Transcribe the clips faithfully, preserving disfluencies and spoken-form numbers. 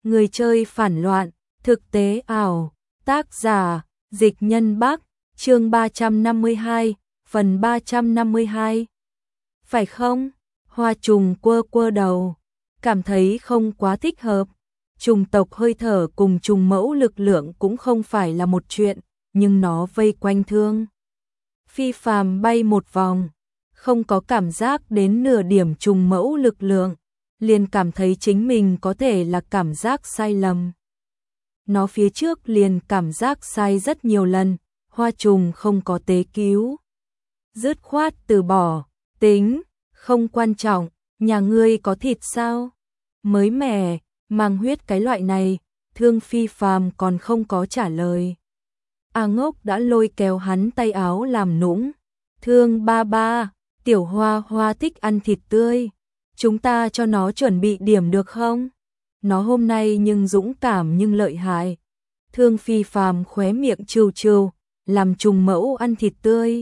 Người chơi phản loạn, thực tế ảo, tác giả, Dịch Nhân Bắc, chương ba trăm năm mươi hai, phần ba trăm năm mươi hai. Phải không? Hoa trùng quơ quơ đầu, cảm thấy không quá thích hợp. Trùng tộc hơi thở cùng trùng mẫu lực lượng cũng không phải là một chuyện, nhưng nó vây quanh Thương Phi Phàm bay một vòng, không có cảm giác đến nửa điểm trùng mẫu lực lượng, liền cảm thấy chính mình có thể là cảm giác sai lầm. Nó phía trước liền cảm giác sai rất nhiều lần, hoa trùng không có tế cứu. Dứt khoát từ bỏ, tính, không quan trọng, nhà ngươi có thịt sao? Mới mẻ, mang huyết cái loại này, Thương Phi Phàm còn không có trả lời. A Ngốc đã lôi kéo hắn tay áo làm nũng. Thương ba ba, tiểu hoa hoa thích ăn thịt tươi. Chúng ta cho nó chuẩn bị điểm được không? Nó hôm nay nhưng dũng cảm nhưng lợi hại. Thương Phi Phàm khóe miệng trêu trêu, làm trùng mẫu ăn thịt tươi.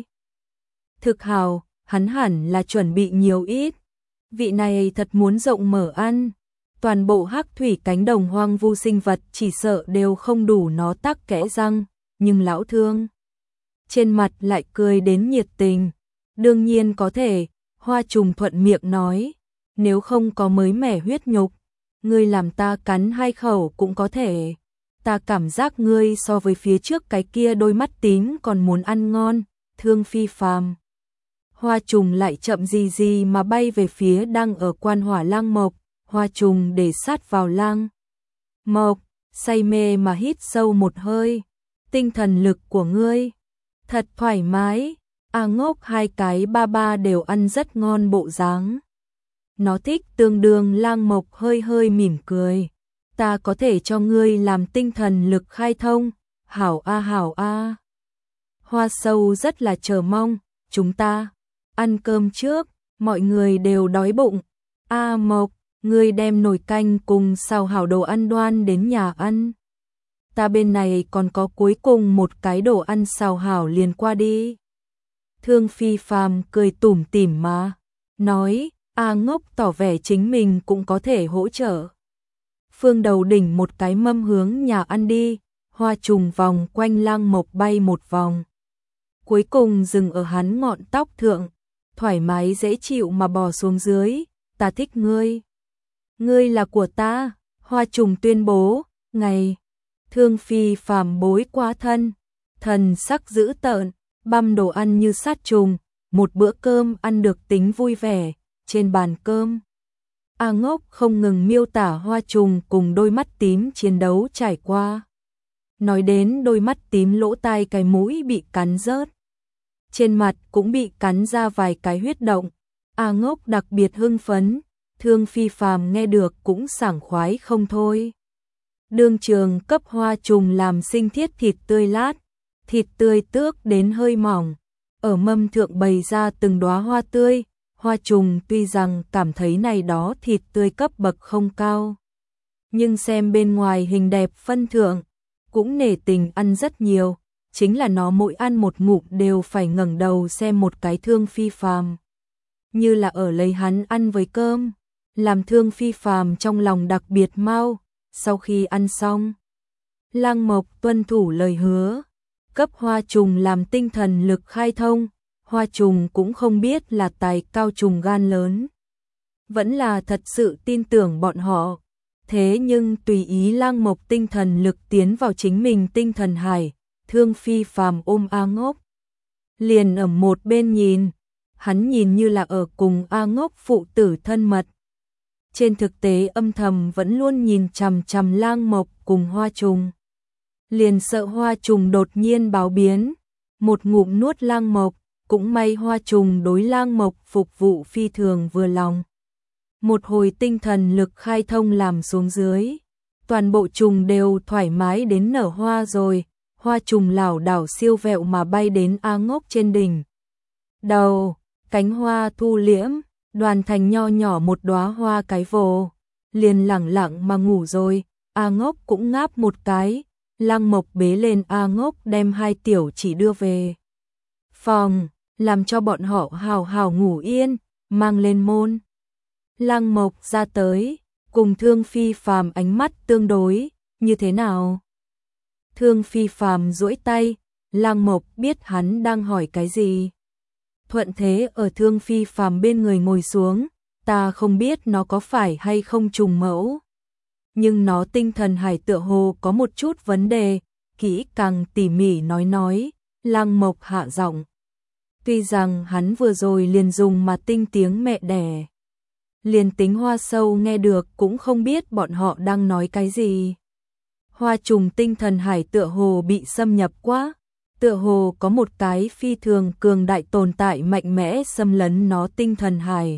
Thực hào, hắn hẳn là chuẩn bị nhiều ít. Vị này thật muốn rộng mở ăn. Toàn bộ hắc thủy cánh đồng hoang vu sinh vật chỉ sợ đều không đủ nó tắc kẽ răng, nhưng lão Thương trên mặt lại cười đến nhiệt tình. Đương nhiên có thể, hoa trùng thuận miệng nói, nếu không có mới mẻ huyết nhục, ngươi làm ta cắn hai khẩu cũng có thể. Ta cảm giác ngươi so với phía trước cái kia đôi mắt tím còn muốn ăn ngon. Thương Phi Phàm. Hoa trùng lại chậm gì gì mà bay về phía đang ở quan hỏa lang mộc. Hoa trùng để sát vào lang mộc, say mê mà hít sâu một hơi. Tinh thần lực của ngươi thật thoải mái. A Ngốc hai cái ba ba đều ăn rất ngon bộ dáng. Nó thích tương đương lang mộc hơi hơi mỉm cười. Ta có thể cho ngươi làm tinh thần lực khai thông. Hảo a hảo a. Hoa sâu rất là chờ mong. Chúng ta ăn cơm trước, mọi người đều đói bụng. A Mộc, ngươi đem nồi canh cùng xào hảo đồ ăn đoan đến nhà ăn. Ta bên này còn có cuối cùng một cái đồ ăn xào hảo liền qua đi. Thương Phi Phàm cười tủm tỉm mà nói. A Ngốc tỏ vẻ chính mình cũng có thể hỗ trợ. Phương Đầu đỉnh một cái mâm hướng nhà ăn đi. Hoa trùng vòng quanh lang mộc bay một vòng, cuối cùng dừng ở hắn ngọn tóc thượng, thoải mái dễ chịu mà bò xuống dưới. Ta thích ngươi, ngươi là của ta. Hoa trùng tuyên bố. Ngày Thương Phi Phàm bối quá thân, thần sắc dữ tợn, băm đồ ăn như sát trùng. Một bữa cơm ăn được tính vui vẻ. Trên bàn cơm, A Ngốc không ngừng miêu tả hoa trùng cùng đôi mắt tím chiến đấu trải qua. Nói đến đôi mắt tím, lỗ tai cái mũi bị cắn rớt, trên mặt cũng bị cắn ra vài cái huyết động. A Ngốc đặc biệt hưng phấn, Thương Phi Phàm nghe được cũng sảng khoái không thôi. Đương trường cấp hoa trùng làm sinh thiết thịt tươi lát, thịt tươi tước đến hơi mỏng, ở mâm thượng bày ra từng đóa hoa tươi. Hoa trùng tuy rằng cảm thấy này đó thịt tươi cấp bậc không cao, nhưng xem bên ngoài hình đẹp phân thượng, cũng nể tình ăn rất nhiều. Chính là nó mỗi ăn một ngụm đều phải ngẩng đầu xem một cái Thương Phi Phàm, như là ở lấy hắn ăn với cơm, làm Thương Phi Phàm trong lòng đặc biệt mau. Sau khi ăn xong, lang mộc tuân thủ lời hứa, cấp hoa trùng làm tinh thần lực khai thông. Hoa trùng cũng không biết là tài cao trùng gan lớn, vẫn là thật sự tin tưởng bọn họ. Thế nhưng tùy ý lang mộc tinh thần lực tiến vào chính mình tinh thần hải. Thương Phi Phàm ôm A Ngốc, liền ở một bên nhìn. Hắn nhìn như là ở cùng A Ngốc phụ tử thân mật, trên thực tế âm thầm vẫn luôn nhìn chằm chằm lang mộc cùng hoa trùng. Liền sợ hoa trùng đột nhiên báo biến, một ngụm nuốt lang mộc. Cũng may hoa trùng đối lang mộc phục vụ phi thường vừa lòng. Một hồi tinh thần lực khai thông làm xuống dưới, toàn bộ trùng đều thoải mái đến nở hoa rồi. Hoa trùng lảo đảo siêu vẹo mà bay đến A Ngốc trên đỉnh đầu, cánh hoa thu liễm, đoàn thành nho nhỏ một đóa hoa cái vồ, liền lẳng lặng mà ngủ rồi. A Ngốc cũng ngáp một cái, lang mộc bế lên A Ngốc đem hai tiểu chỉ đưa về phòng, làm cho bọn họ hào hào ngủ yên, mang lên môn. Lang mộc ra tới, cùng Thương Phi Phàm ánh mắt tương đối, như thế nào? Thương Phi Phàm duỗi tay, Lăng Mộc biết hắn đang hỏi cái gì. Thuận thế ở Thương Phi Phàm bên người ngồi xuống, ta không biết nó có phải hay không trùng mẫu. Nhưng nó tinh thần hải tựa hồ có một chút vấn đề, kỹ càng tỉ mỉ nói nói, Lăng Mộc hạ giọng. Tuy rằng hắn vừa rồi liền dùng mà tinh tiếng mẹ đẻ. Liền tính Hoa Sâu nghe được cũng không biết bọn họ đang nói cái gì. Hoa trùng tinh thần hải tựa hồ bị xâm nhập quá, tựa hồ có một cái phi thường cường đại tồn tại mạnh mẽ xâm lấn nó tinh thần hải.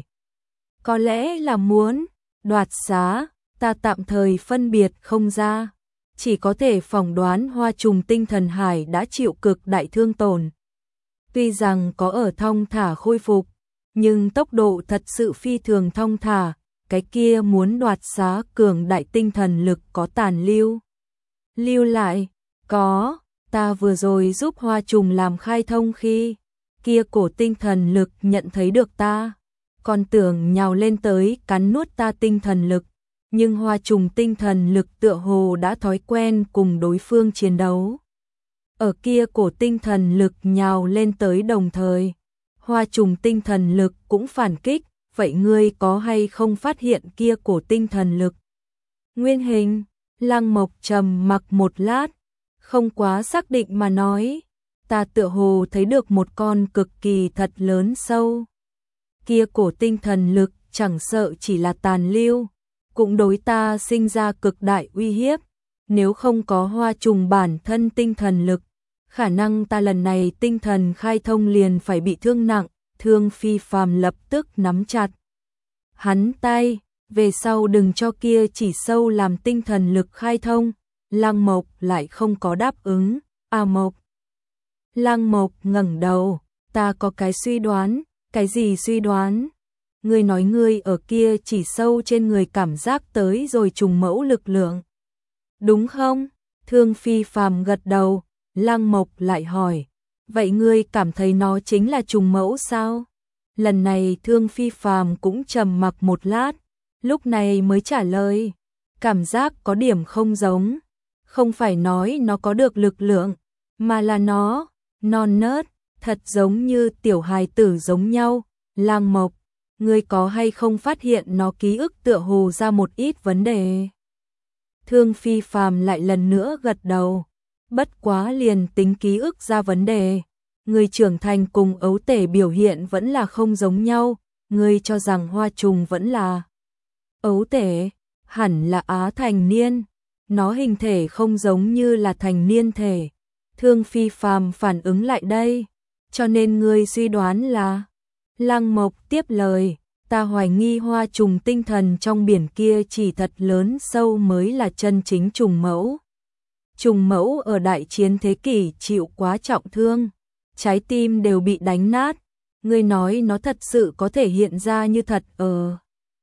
Có lẽ là muốn đoạt xá, ta tạm thời phân biệt không ra, chỉ có thể phỏng đoán hoa trùng tinh thần hải đã chịu cực đại thương tổn. Tuy rằng có ở thong thả khôi phục, nhưng tốc độ thật sự phi thường thong thả, cái kia muốn đoạt xá cường đại tinh thần lực có tàn lưu. Lưu lại, có, ta vừa rồi giúp hoa trùng làm khai thông khi, kia cổ tinh thần lực nhận thấy được ta, còn tưởng nhào lên tới cắn nuốt ta tinh thần lực, nhưng hoa trùng tinh thần lực tựa hồ đã thói quen cùng đối phương chiến đấu. Ở kia cổ tinh thần lực nhào lên tới đồng thời, hoa trùng tinh thần lực cũng phản kích, vậy ngươi có hay không phát hiện kia cổ tinh thần lực? Nguyên hình, Lăng Mộc trầm mặc một lát, không quá xác định mà nói, ta tựa hồ thấy được một con cực kỳ thật lớn sâu. Kia cổ tinh thần lực chẳng sợ chỉ là tàn lưu, cũng đối ta sinh ra cực đại uy hiếp, nếu không có hoa trùng bản thân tinh thần lực, khả năng ta lần này tinh thần khai thông liền phải bị thương nặng. Thương Phi Phàm lập tức nắm chặt hắn tay, về sau đừng cho kia chỉ sâu làm tinh thần lực khai thông. Lăng Mộc lại không có đáp ứng. A Mộc. Lăng Mộc ngẩng đầu, ta có cái suy đoán. Cái gì suy đoán? Ngươi nói ngươi ở kia chỉ sâu trên người cảm giác tới rồi trùng mẫu lực lượng, đúng không? Thương Phi Phàm gật đầu. Lăng Mộc lại hỏi, vậy ngươi cảm thấy nó chính là trùng mẫu sao? Lần này Thương Phi Phàm cũng trầm mặc một lát, lúc này mới trả lời, cảm giác có điểm không giống, không phải nói nó có được lực lượng, mà là nó non nớt, thật giống như tiểu hài tử giống nhau. Lăng Mộc, ngươi có hay không phát hiện nó ký ức tựa hồ ra một ít vấn đề? Thương Phi Phàm lại lần nữa gật đầu. Bất quá liền tính ký ức ra vấn đề, người trưởng thành cùng ấu tể biểu hiện vẫn là không giống nhau. Ngươi cho rằng hoa trùng vẫn là ấu tể, hẳn là á thành niên, nó hình thể không giống như là thành niên thể. Thương Phi Phàm phản ứng lại đây, cho nên ngươi suy đoán là. Lăng Mộc tiếp lời, ta hoài nghi hoa trùng tinh thần trong biển kia chỉ thật lớn sâu mới là chân chính trùng mẫu. Trùng mẫu ở đại chiến thế kỷ chịu quá trọng thương, trái tim đều bị đánh nát. Ngươi nói nó thật sự có thể hiện ra như thật ở.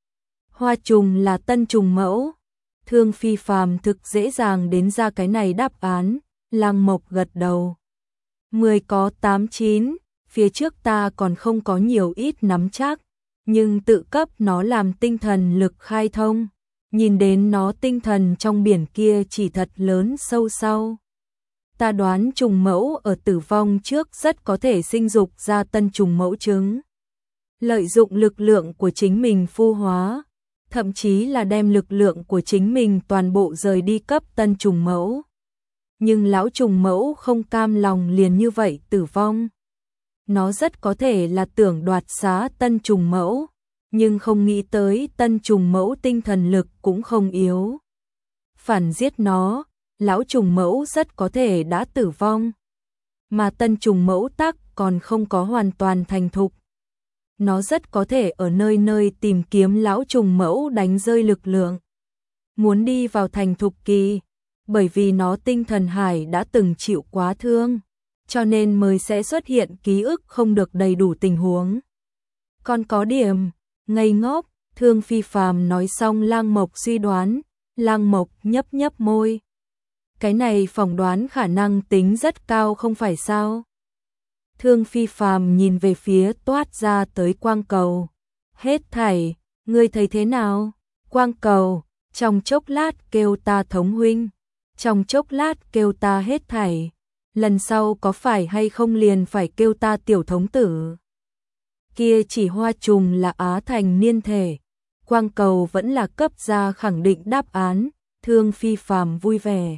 Hoa trùng là tân trùng mẫu. Thương Phi Phàm thực dễ dàng đến ra cái này đáp án. Lăng Mộc gật đầu. Mười có tám chín, phía trước ta còn không có nhiều ít nắm chắc, nhưng tự cấp nó làm tinh thần lực khai thông. Nhìn đến nó tinh thần trong biển kia chỉ thật lớn sâu sau. Ta đoán trùng mẫu ở tử vong trước rất có thể sinh dục ra tân trùng mẫu trứng. Lợi dụng lực lượng của chính mình phu hóa, thậm chí là đem lực lượng của chính mình toàn bộ rời đi cấp tân trùng mẫu. Nhưng lão trùng mẫu không cam lòng liền như vậy tử vong. Nó rất có thể là tưởng đoạt xá tân trùng mẫu, nhưng không nghĩ tới tân trùng mẫu tinh thần lực cũng không yếu. Phản giết nó, lão trùng mẫu rất có thể đã tử vong, mà tân trùng mẫu tắc còn không có hoàn toàn thành thục. Nó rất có thể ở nơi nơi tìm kiếm lão trùng mẫu đánh rơi lực lượng, muốn đi vào thành thục kỳ, bởi vì nó tinh thần hải đã từng chịu quá thương, cho nên mới sẽ xuất hiện ký ức không được đầy đủ tình huống. Còn có điểm ngây ngốc. Thương Phi Phàm nói xong Lăng Mộc suy đoán. Lăng Mộc nhấp nhấp môi. Cái này phỏng đoán khả năng tính rất cao không phải sao? Thương Phi Phàm nhìn về phía toát ra tới quang cầu. Hết thảy, ngươi thấy thế nào? Quang cầu, trong chốc lát kêu ta thống huynh, trong chốc lát kêu ta hết thảy, lần sau có phải hay không liền phải kêu ta tiểu thống tử. Kia chỉ hoa trùng là Á Thành niên thể, Quang cầu vẫn là cấp ra khẳng định đáp án, Thương Phi Phàm vui vẻ.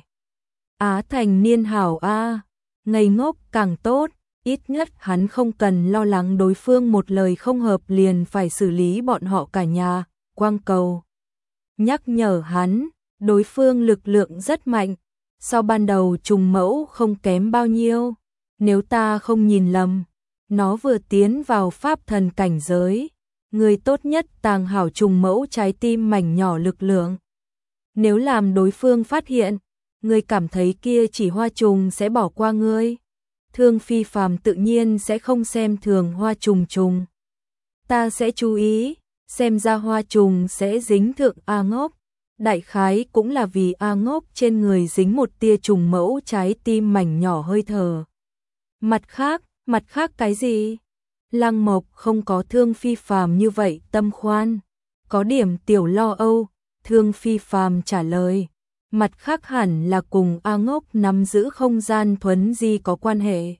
Á Thành niên hảo a, ngây ngốc càng tốt, ít nhất hắn không cần lo lắng đối phương một lời không hợp liền phải xử lý bọn họ cả nhà. Quang cầu nhắc nhở hắn, đối phương lực lượng rất mạnh, so ban đầu trùng mẫu không kém bao nhiêu, nếu ta không nhìn lầm, nó vừa tiến vào pháp thần cảnh giới, người tốt nhất tàng hảo trùng mẫu trái tim mảnh nhỏ lực lượng. Nếu làm đối phương phát hiện, ngươi cảm thấy kia chỉ hoa trùng sẽ bỏ qua ngươi. Thương Phi Phàm tự nhiên sẽ không xem thường hoa trùng trùng. Ta sẽ chú ý, xem ra hoa trùng sẽ dính thượng A Ngốc. Đại khái cũng là vì A Ngốc trên người dính một tia trùng mẫu trái tim mảnh nhỏ hơi thở. Mặt khác, mặt khác cái gì? Lăng Mộc không có Thương Phi Phàm như vậy tâm khoan, có điểm tiểu lo âu. Thương Phi Phàm trả lời, mặt khác hẳn là cùng A Ngốc nắm giữ không gian thuấn di có quan hệ.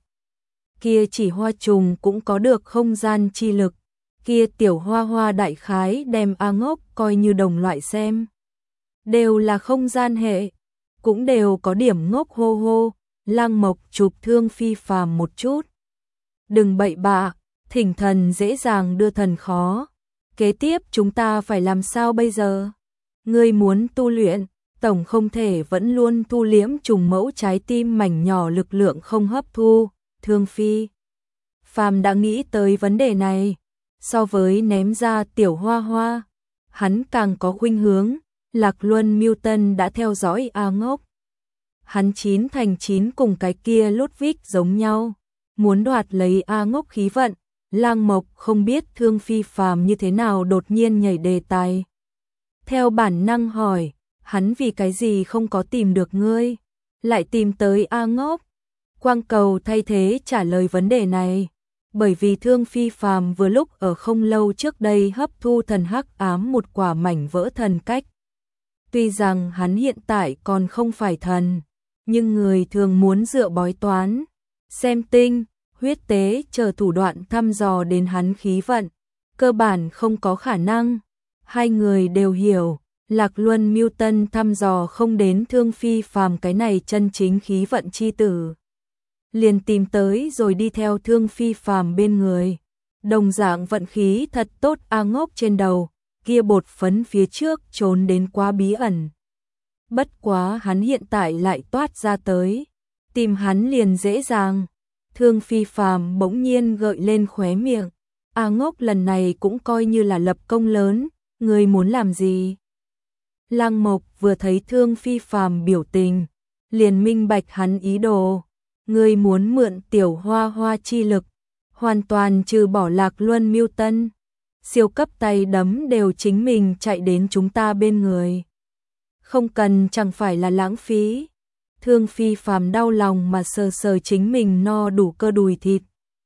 Kia chỉ hoa trùng cũng có được không gian chi lực, kia tiểu hoa hoa đại khái đem A Ngốc coi như đồng loại xem. Đều là không gian hệ, cũng đều có điểm ngốc hô hô. Lăng Mộc chụp Thương Phi Phàm một chút. Đừng bậy bạ, thỉnh thần dễ dàng đưa thần khó. Kế tiếp chúng ta phải làm sao bây giờ? Ngươi muốn tu luyện, tổng không thể vẫn luôn thu liễm trùng mẫu trái tim mảnh nhỏ lực lượng không hấp thu. Thương Phi Phàm đã nghĩ tới vấn đề này, so với ném ra tiểu hoa hoa, hắn càng có khuynh hướng. Lạc Luân Miêu Tân đã theo dõi A Ngốc. Hắn chín thành chín cùng cái kia Ludwig giống nhau, muốn đoạt lấy A Ngốc khí vận. Lang Mộc không biết Thương Phi Phàm như thế nào đột nhiên nhảy đề tài. Theo bản năng hỏi, hắn vì cái gì không có tìm được ngươi, lại tìm tới A Ngốc. Quang cầu thay thế trả lời vấn đề này, bởi vì Thương Phi Phàm vừa lúc ở không lâu trước đây hấp thu thần hắc ám một quả mảnh vỡ thần cách. Tuy rằng hắn hiện tại còn không phải thần, nhưng người thường muốn dựa bói toán, xem tinh, huyết tế chờ thủ đoạn thăm dò đến hắn khí vận, cơ bản không có khả năng. Hai người đều hiểu, Lạc Luân Miêu Tân thăm dò không đến Thương Phi Phàm cái này chân chính khí vận chi tử. Liền tìm tới rồi đi theo Thương Phi Phàm bên người. Đồng dạng vận khí thật tốt A Ngốc trên đầu, kia bột phấn phía trước trốn đến quá bí ẩn. Bất quá hắn hiện tại lại toát ra tới, tìm hắn liền dễ dàng. Thương Phi Phàm bỗng nhiên gợi lên khóe miệng, A Ngốc lần này cũng coi như là lập công lớn, người muốn làm gì? Lăng Mộc vừa thấy Thương Phi Phàm biểu tình, liền minh bạch hắn ý đồ, người muốn mượn tiểu hoa hoa chi lực, hoàn toàn trừ bỏ Lạc Luân Miêu Tân. Siêu cấp tay đấm đều chính mình chạy đến chúng ta bên người. Không cần chẳng phải là lãng phí. Thương Phi Phàm đau lòng mà sờ sờ chính mình no đủ cơ đùi thịt.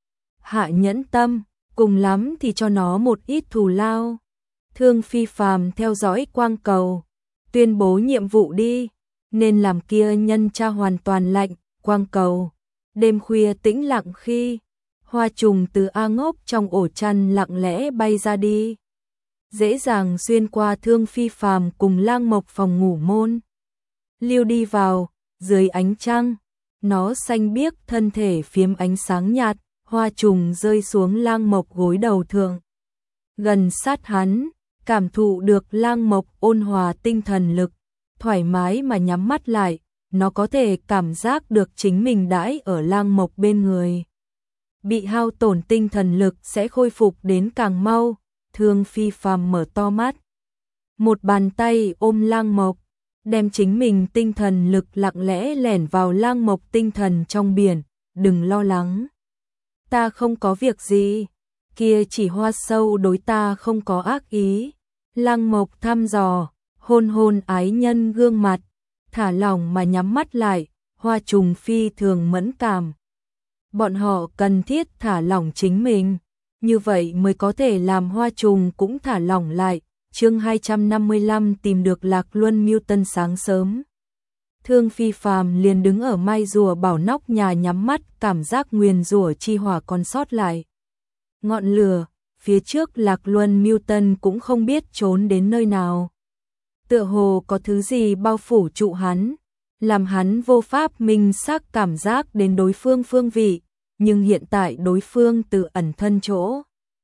Hạ nhẫn tâm, cùng lắm thì cho nó một ít thù lao. Thương Phi Phàm theo dõi quang cầu, tuyên bố nhiệm vụ đi, nên làm kia nhân tra hoàn toàn lạnh. Quang cầu, đêm khuya tĩnh lặng khi hoa trùng từ A Ngốc trong ổ chăn lặng lẽ bay ra đi, dễ dàng xuyên qua Thương Phi Phàm cùng Lang Mộc phòng ngủ môn, liêu đi vào. Dưới ánh trăng, nó xanh biếc thân thể phiếm ánh sáng nhạt, hoa trùng rơi xuống Lang Mộc gối đầu thượng, gần sát hắn, cảm thụ được Lang Mộc ôn hòa tinh thần lực, thoải mái mà nhắm mắt lại, nó có thể cảm giác được chính mình đãi ở Lang Mộc bên người. Bị hao tổn tinh thần lực sẽ khôi phục đến càng mau. Thương Phi Phàm mở to mắt, một bàn tay ôm Lang Mộc, đem chính mình tinh thần lực lặng lẽ lẻn vào Lang Mộc tinh thần trong biển. Đừng lo lắng, ta không có việc gì, kia chỉ hoa sâu đối ta không có ác ý. Lang Mộc thăm dò, hôn hôn ái nhân gương mặt, thả lỏng mà nhắm mắt lại. Hoa trùng phi thường mẫn cảm, bọn họ cần thiết thả lỏng chính mình, như vậy mới có thể làm hoa trùng cũng thả lỏng lại. Chương hai trăm năm mươi lăm tìm được Lạc Luân Mưu Tân. Sáng sớm, Thương Phi Phàm liền đứng ở mai rùa bảo nóc nhà nhắm mắt, cảm giác nguyền rủa chi hỏa còn sót lại. Ngọn lửa, phía trước Lạc Luân Mưu Tân cũng không biết trốn đến nơi nào. Tựa hồ có thứ gì bao phủ trụ hắn, làm hắn vô pháp minh xác cảm giác đến đối phương phương vị, nhưng hiện tại đối phương từ ẩn thân chỗ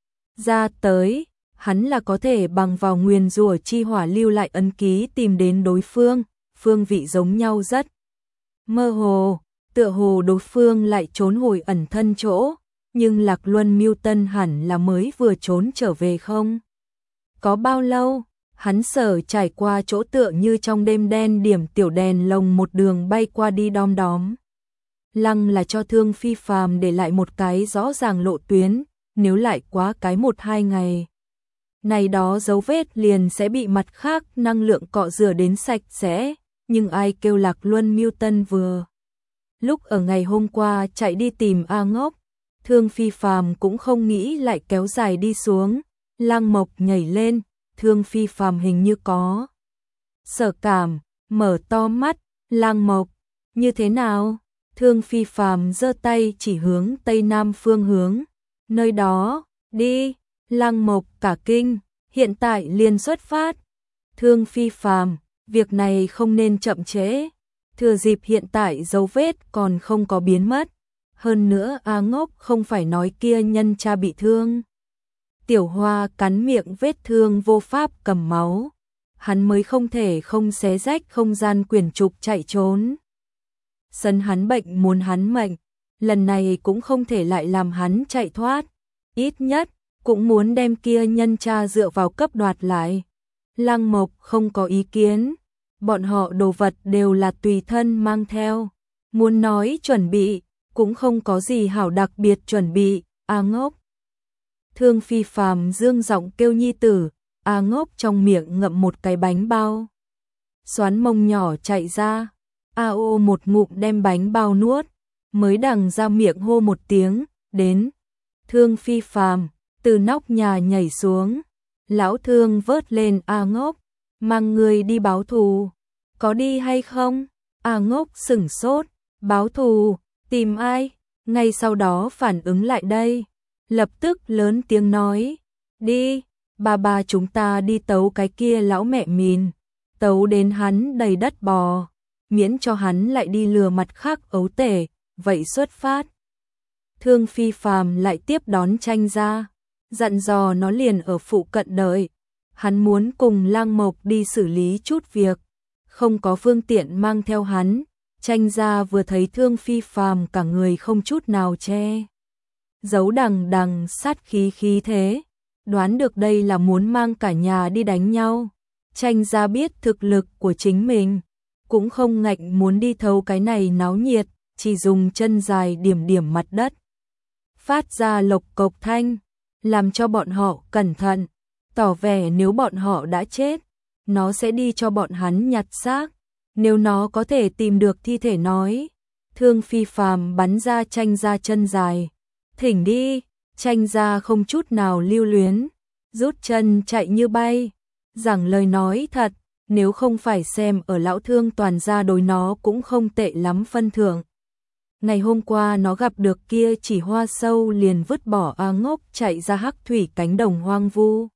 ra tới, hắn là có thể bằng vào nguyền rủa chi hỏa lưu lại ấn ký tìm đến đối phương, phương vị giống nhau rất mơ hồ, tựa hồ đối phương lại trốn hồi ẩn thân chỗ, nhưng Lạc Luân Mưu Tân hẳn là mới vừa trốn trở về không? Có bao lâu? Hắn sở trải qua chỗ tựa như trong đêm đen điểm tiểu đèn lồng một đường bay qua đi đom đóm. Lăng là cho Thương Phi Phàm để lại một cái rõ ràng lộ tuyến, nếu lại quá cái một hai ngày. Này đó dấu vết liền sẽ bị mặt khác năng lượng cọ rửa đến sạch sẽ, nhưng ai kêu Lạc Luân Mưu Tân vừa. Lúc ở ngày hôm qua chạy đi tìm A Ngốc, Thương Phi Phàm cũng không nghĩ lại kéo dài đi xuống, Lăng Mộc nhảy lên, Thương Phi Phàm hình như có sở cảm, mở to mắt, Lăng Mộc, như thế nào? Thương Phi Phàm giơ tay chỉ hướng tây nam phương hướng, nơi đó, đi, Lăng Mộc cả kinh, hiện tại liền xuất phát. Thương Phi Phàm, việc này không nên chậm trễ, thừa dịp hiện tại dấu vết còn không có biến mất, hơn nữa A Ngốc không phải nói kia nhân cha bị thương. Tiểu Hoa cắn miệng vết thương vô pháp cầm máu, hắn mới không thể không xé rách không gian quyển trục chạy trốn. Sân hắn bệnh muốn hắn mệnh, lần này cũng không thể lại làm hắn chạy thoát, ít nhất cũng muốn đem kia nhân cha dựa vào cấp đoạt lại. Lăng Mộc không có ý kiến, bọn họ đồ vật đều là tùy thân mang theo, muốn nói chuẩn bị, cũng không có gì hảo đặc biệt chuẩn bị. A Ngốc. Thương Phi Phàm dương giọng kêu nhi tử, A Ngốc trong miệng ngậm một cái bánh bao. Xoắn mông nhỏ chạy ra, A ô một ngụm đem bánh bao nuốt, mới đằng ra miệng hô một tiếng, đến. Thương Phi Phàm từ nóc nhà nhảy xuống, lão Thương vớt lên A Ngốc, mang người đi báo thù, có đi hay không? A Ngốc sửng sốt, báo thù, tìm ai? Ngay sau đó phản ứng lại đây, lập tức lớn tiếng nói, đi, bà bà chúng ta đi tấu cái kia lão mẹ mìn, tấu đến hắn đầy đất bò, miễn cho hắn lại đi lừa mặt khác ấu tể, vậy xuất phát. Thương Phi Phàm lại tiếp đón Tranh ra, dặn dò nó liền ở phụ cận đợi, hắn muốn cùng Lang Mộc đi xử lý chút việc, không có phương tiện mang theo hắn. Tranh ra vừa thấy Thương Phi Phàm cả người không chút nào che giấu đằng đằng sát khí khí thế, đoán được đây là muốn mang cả nhà đi đánh nhau. Tranh ra biết thực lực của chính mình, cũng không ngạnh muốn đi thấu cái này náo nhiệt, chỉ dùng chân dài điểm điểm mặt đất, phát ra lộc cộc thanh, làm cho bọn họ cẩn thận, tỏ vẻ nếu bọn họ đã chết, nó sẽ đi cho bọn hắn nhặt xác. Nếu nó có thể tìm được thi thể nói. Thương Phi Phàm bắn ra Tranh ra chân dài, thỉnh đi. Tranh ra không chút nào lưu luyến, rút chân chạy như bay. Giảng lời nói thật, nếu không phải xem ở lão Thương toàn gia đối nó cũng không tệ lắm phân thưởng. Ngày hôm qua nó gặp được kia chỉ hoa sâu liền vứt bỏ A Ngốc chạy ra hắc thủy cánh đồng hoang vu.